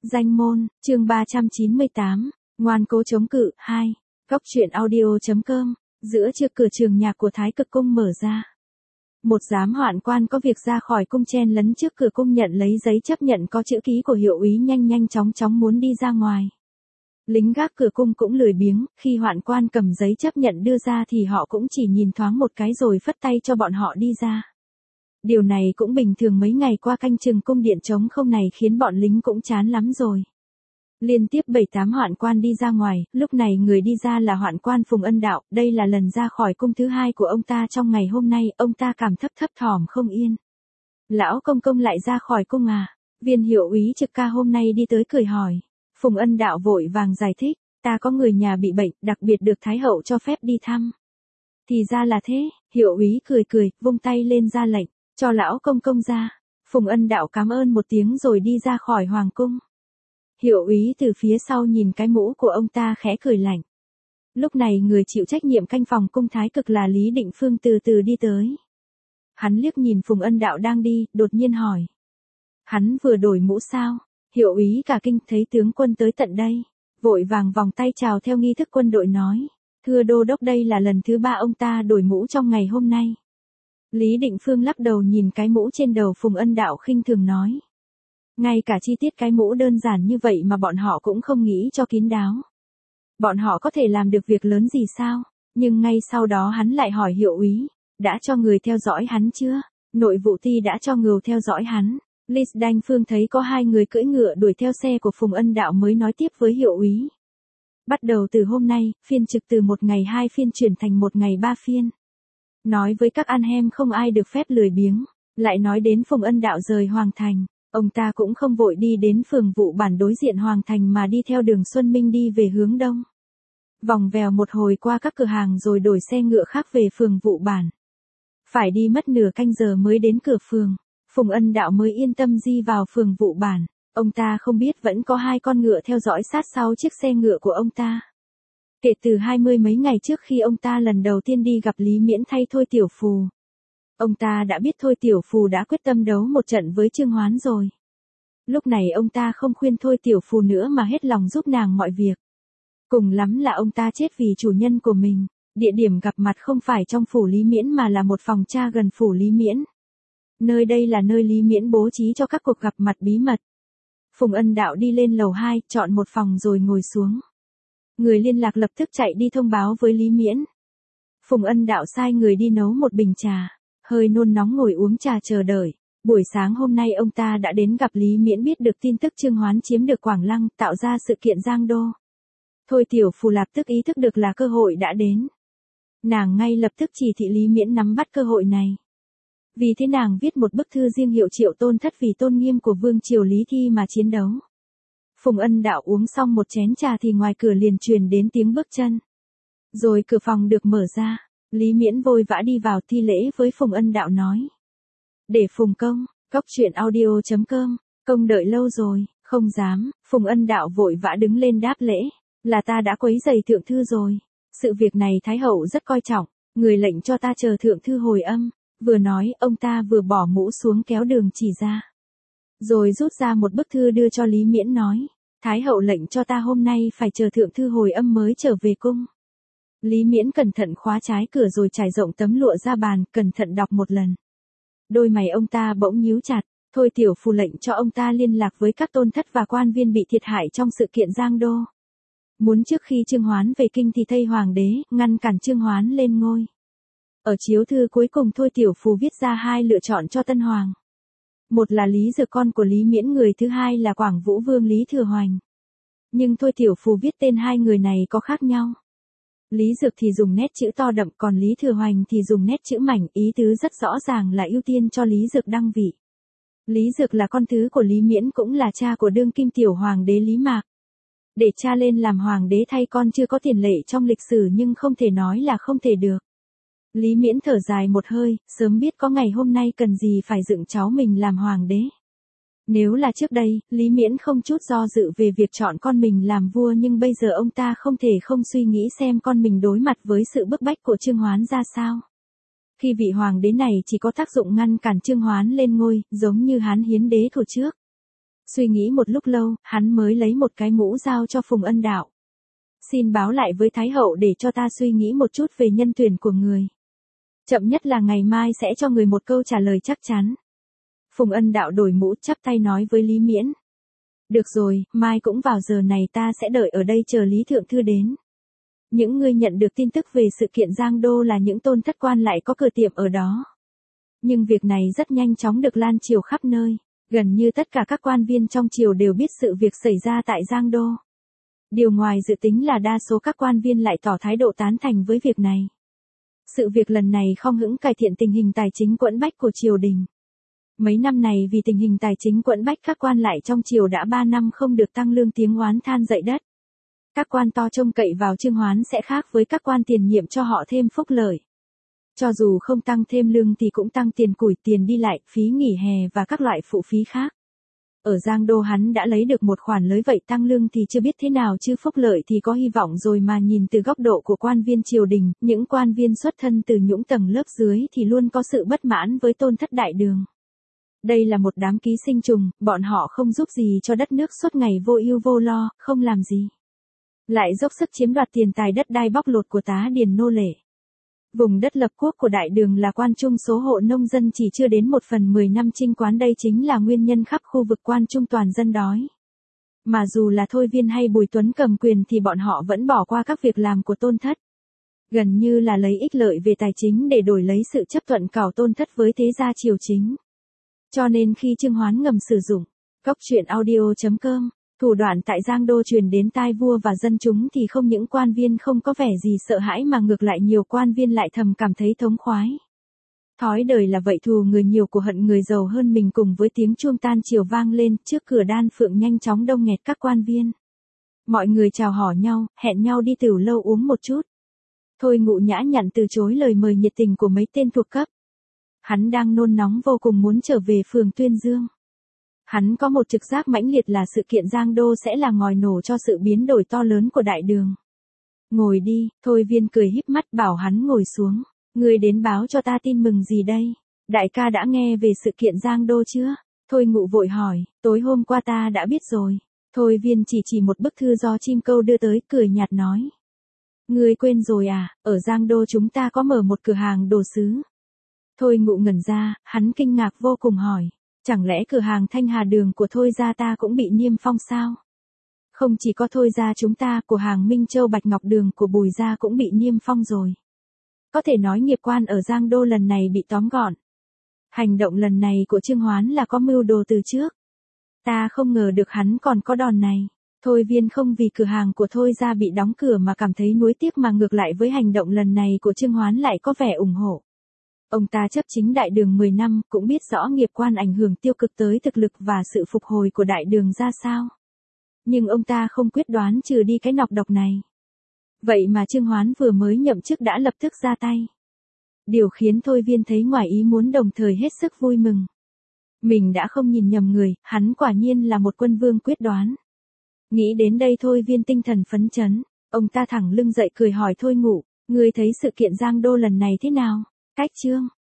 Danh môn, chương 398, ngoan cố chống cự, 2. Góc truyện audio.com, giữa trước cửa trường nhạc của Thái Cực Cung mở ra. Một giám hoạn quan có việc ra khỏi cung chen lấn trước cửa cung nhận lấy giấy chấp nhận có chữ ký của hiệu úy nhanh chóng muốn đi ra ngoài. Lính gác cửa cung cũng lười biếng, khi hoạn quan cầm giấy chấp nhận đưa ra thì họ cũng chỉ nhìn thoáng một cái rồi phất tay cho bọn họ đi ra. Điều này cũng bình thường, mấy ngày qua canh chừng cung điện trống không này khiến bọn lính cũng chán lắm rồi. Liên tiếp 7-8 hoạn quan đi ra ngoài, lúc này người đi ra là hoạn quan Phùng Ân Đạo, đây là lần ra khỏi cung thứ hai của ông ta trong ngày hôm nay, ông ta cảm thấp thỏm không yên. Lão công lại ra khỏi cung à? Viên hiệu úy trực ca hôm nay đi tới cười hỏi. Phùng Ân Đạo vội vàng giải thích, ta có người nhà bị bệnh, đặc biệt được Thái hậu cho phép đi thăm. Thì ra là thế, hiệu úy cười, vung tay lên ra lệnh, cho lão công ra. Phùng Ân Đạo cảm ơn một tiếng rồi đi ra khỏi hoàng cung. Hiệu úy từ phía sau nhìn cái mũ của ông ta khẽ cười lạnh. Lúc này người chịu trách nhiệm canh phòng cung Thái Cực là Lý Định Phương từ từ đi tới. Hắn liếc nhìn Phùng Ân Đạo đang đi, đột nhiên hỏi. Hắn vừa đổi mũ sao? Hiệu úy cả kinh thấy tướng quân tới tận đây. Vội vàng vòng tay chào theo nghi thức quân đội nói. Thưa đô đốc, đây là lần thứ 3 ông ta đổi mũ trong ngày hôm nay. Lý Định Phương lắc đầu nhìn cái mũ trên đầu Phùng Ân Đạo khinh thường nói. Ngay cả chi tiết cái mũ đơn giản như vậy mà bọn họ cũng không nghĩ cho kín đáo. Bọn họ có thể làm được việc lớn gì sao? Nhưng ngay sau đó hắn lại hỏi hiệu úy, đã cho người theo dõi hắn chưa? Nội vụ ty đã cho người theo dõi hắn. Lý Đanh Phương thấy có 2 người cưỡi ngựa đuổi theo xe của Phùng Ân Đạo mới nói tiếp với hiệu úy. Bắt đầu từ hôm nay, phiên trực từ 1 ngày 2 phiên chuyển thành 1 ngày 3 phiên. Nói với các anh em không ai được phép lười biếng. Lại nói đến Phùng Ân Đạo rời Hoàng Thành. Ông ta cũng không vội đi đến phường Vụ Bản đối diện Hoàng Thành mà đi theo đường Xuân Minh đi về hướng đông. Vòng vèo một hồi qua các cửa hàng rồi đổi xe ngựa khác về phường Vụ Bản. Phải đi mất nửa canh giờ mới đến cửa phường. Phùng Ân Đạo mới yên tâm di vào phường Vụ Bản. Ông ta không biết vẫn có 2 con ngựa theo dõi sát sau chiếc xe ngựa của ông ta. Kể từ 20 mấy ngày trước khi ông ta lần đầu tiên đi gặp Lý Miễn thay Thôi Tiểu Phù. Ông ta đã biết Thôi Tiểu Phù đã quyết tâm đấu một trận với Trương Hoán rồi. Lúc này ông ta không khuyên Thôi Tiểu Phù nữa mà hết lòng giúp nàng mọi việc. Cùng lắm là ông ta chết vì chủ nhân của mình. Địa điểm gặp mặt không phải trong phủ Lý Miễn mà là một phòng tra gần phủ Lý Miễn. Nơi đây là nơi Lý Miễn bố trí cho các cuộc gặp mặt bí mật. Phùng Ân Đạo đi lên lầu 2, chọn một phòng rồi ngồi xuống. Người liên lạc lập tức chạy đi thông báo với Lý Miễn. Phùng Ân Đạo sai người đi nấu một bình trà, hơi nôn nóng ngồi uống trà chờ đợi. Buổi sáng hôm nay ông ta đã đến gặp Lý Miễn biết được tin tức Trương Hoán chiếm được Quảng Lăng, tạo ra sự kiện Giang Đô. Thôi Tiểu Phù lập tức ý thức được là cơ hội đã đến. Nàng ngay lập tức chỉ thị Lý Miễn nắm bắt cơ hội này. Vì thế nàng viết một bức thư riêng hiệu Triệu Tôn Thất vì tôn nghiêm của vương triều Lý Thi mà chiến đấu. Phùng Ân Đạo uống xong một chén trà thì ngoài cửa liền truyền đến tiếng bước chân. Rồi cửa phòng được mở ra, Lý Miễn vội vã đi vào thi lễ với Phùng Ân Đạo nói. Để Phùng công, góc truyện audio.com, công đợi lâu rồi, không dám, Phùng Ân Đạo vội vã đứng lên đáp lễ, là ta đã quấy rầy thượng thư rồi. Sự việc này Thái hậu rất coi trọng, người lệnh cho ta chờ thượng thư hồi âm. Vừa nói, ông ta vừa bỏ mũ xuống kéo đường chỉ ra. Rồi rút ra một bức thư đưa cho Lý Miễn nói. Thái hậu lệnh cho ta hôm nay phải chờ thượng thư hồi âm mới trở về cung. Lý Miễn cẩn thận khóa trái cửa rồi trải rộng tấm lụa ra bàn, cẩn thận đọc một lần. Đôi mày ông ta bỗng nhíu chặt. Thôi Tiểu Phù lệnh cho ông ta liên lạc với các tôn thất và quan viên bị thiệt hại trong sự kiện Giang Đô. Muốn trước khi Trương Hoán về kinh thì thay hoàng đế, ngăn cản Trương Hoán lên ngôi. Ở chiếu thư cuối cùng Thôi Tiểu Phù viết ra 2 lựa chọn cho tân hoàng. Một là Lý Dược con của Lý Miễn, người thứ hai là Quảng Vũ Vương Lý Thừa Hoành. Nhưng Thôi Tiểu Phù viết tên 2 người này có khác nhau. Lý Dược thì dùng nét chữ to đậm, còn Lý Thừa Hoành thì dùng nét chữ mảnh, ý tứ rất rõ ràng là ưu tiên cho Lý Dược đăng vị. Lý Dược là con thứ của Lý Miễn cũng là cha của đương kim tiểu hoàng đế Lý Mạc. Để cha lên làm hoàng đế thay con chưa có tiền lệ trong lịch sử nhưng không thể nói là không thể được. Lý Miễn thở dài một hơi, sớm biết có ngày hôm nay cần gì phải dựng cháu mình làm hoàng đế. Nếu là trước đây, Lý Miễn không chút do dự về việc chọn con mình làm vua, nhưng bây giờ ông ta không thể không suy nghĩ xem con mình đối mặt với sự bức bách của Trương Hoán ra sao. Khi vị hoàng đế này chỉ có tác dụng ngăn cản Trương Hoán lên ngôi, giống như Hán Hiến đế thuở trước. Suy nghĩ một lúc lâu, hắn mới lấy một cái mũ giao cho Phùng Ân Đạo. Xin báo lại với Thái hậu để cho ta suy nghĩ một chút về nhân tuyển của người. Chậm nhất là ngày mai sẽ cho người một câu trả lời chắc chắn. Phùng Ân Đạo đổi mũ chắp tay nói với Lý Miễn. Được rồi, mai cũng vào giờ này ta sẽ đợi ở đây chờ Lý Thượng Thư đến. Những người nhận được tin tức về sự kiện Giang Đô là những tôn thất quan lại có cửa tiệm ở đó. Nhưng việc này rất nhanh chóng được lan truyền khắp nơi. Gần như tất cả các quan viên trong triều đều biết sự việc xảy ra tại Giang Đô. Điều ngoài dự tính là đa số các quan viên lại tỏ thái độ tán thành với việc này. Sự việc lần này không những cải thiện tình hình tài chính quẫn bách của triều đình. Mấy năm này vì tình hình tài chính quẫn bách các quan lại trong triều đã 3 năm không được tăng lương tiếng oán than dậy đất. Các quan to trông cậy vào Trương Hoán sẽ khác với các quan tiền nhiệm cho họ thêm phúc lợi. Cho dù không tăng thêm lương thì cũng tăng tiền củi, tiền đi lại, phí nghỉ hè và các loại phụ phí khác. Ở Giang Đô hắn đã lấy được một khoản lới vậy tăng lương thì chưa biết thế nào chứ phúc lợi thì có hy vọng rồi mà nhìn từ góc độ của quan viên triều đình, những quan viên xuất thân từ những tầng lớp dưới thì luôn có sự bất mãn với tôn thất đại đường. Đây là một đám ký sinh trùng, bọn họ không giúp gì cho đất nước suốt ngày vô ưu vô lo, không làm gì. Lại dốc sức chiếm đoạt tiền tài đất đai bóc lột của tá điền nô lệ. Vùng đất lập quốc của đại đường là quan trung số hộ nông dân chỉ chưa đến 1/10 năm chinh quán, đây chính là nguyên nhân khắp khu vực quan trung toàn dân đói. Mà dù là Thôi Viên hay Bùi Tuấn cầm quyền thì bọn họ vẫn bỏ qua các việc làm của tôn thất. Gần như là lấy ích lợi về tài chính để đổi lấy sự chấp thuận cảo tôn thất với thế gia triều chính. Cho nên khi Trương Hoán ngầm sử dụng Cốc Truyện Audio.com, thủ đoạn tại Giang Đô truyền đến tai vua và dân chúng thì không những quan viên không có vẻ gì sợ hãi mà ngược lại nhiều quan viên lại thầm cảm thấy thống khoái. Thói đời là vậy, thù người nhiều của hận người giàu hơn mình. Cùng với tiếng chuông tan chiều vang lên, trước cửa Đan Phượng nhanh chóng đông nghẹt các quan viên. Mọi người chào hỏi nhau, hẹn nhau đi tửu lâu uống một chút. Thôi Ngụ nhã nhặn từ chối lời mời nhiệt tình của mấy tên thuộc cấp. Hắn đang nôn nóng vô cùng muốn trở về phường Tuyên Dương. Hắn có một trực giác mãnh liệt là sự kiện Giang Đô sẽ là ngòi nổ cho sự biến đổi to lớn của đại đường. Ngồi đi, Thôi Viên cười híp mắt bảo hắn ngồi xuống. Ngươi đến báo cho ta tin mừng gì đây? Đại ca đã nghe về sự kiện Giang Đô chưa? Thôi Ngụ vội hỏi, tối hôm qua ta đã biết rồi. Thôi Viên chỉ một bức thư do chim câu đưa tới, cười nhạt nói. Ngươi quên rồi à, ở Giang Đô chúng ta có mở một cửa hàng đồ sứ. Thôi Ngụ ngẩn ra, hắn kinh ngạc vô cùng hỏi. Chẳng lẽ cửa hàng Thanh Hà Đường của Thôi gia ta cũng bị niêm phong sao? Không chỉ có Thôi gia chúng ta, cửa hàng Minh Châu Bạch Ngọc Đường của Bùi gia cũng bị niêm phong rồi. Có thể nói nghiệp quan ở Giang Đô lần này bị tóm gọn. Hành động lần này của Trương Hoán là có mưu đồ từ trước. Ta không ngờ được hắn còn có đòn này. Thôi Viên không vì cửa hàng của Thôi gia bị đóng cửa mà cảm thấy nuối tiếc, mà ngược lại với hành động lần này của Trương Hoán lại có vẻ ủng hộ. Ông ta chấp chính đại đường 10 năm, cũng biết rõ nghiệp quan ảnh hưởng tiêu cực tới thực lực và sự phục hồi của đại đường ra sao. Nhưng ông ta không quyết đoán trừ đi cái nọc độc này. Vậy mà Trương Hoán vừa mới nhậm chức đã lập tức ra tay. Điều khiến Thôi Viên thấy ngoài ý muốn đồng thời hết sức vui mừng. Mình đã không nhìn nhầm người, hắn quả nhiên là một quân vương quyết đoán. Nghĩ đến đây Thôi Viên tinh thần phấn chấn, ông ta thẳng lưng dậy cười hỏi Thôi Ngụ, ngươi thấy sự kiện Giang Đô lần này thế nào? Cách chương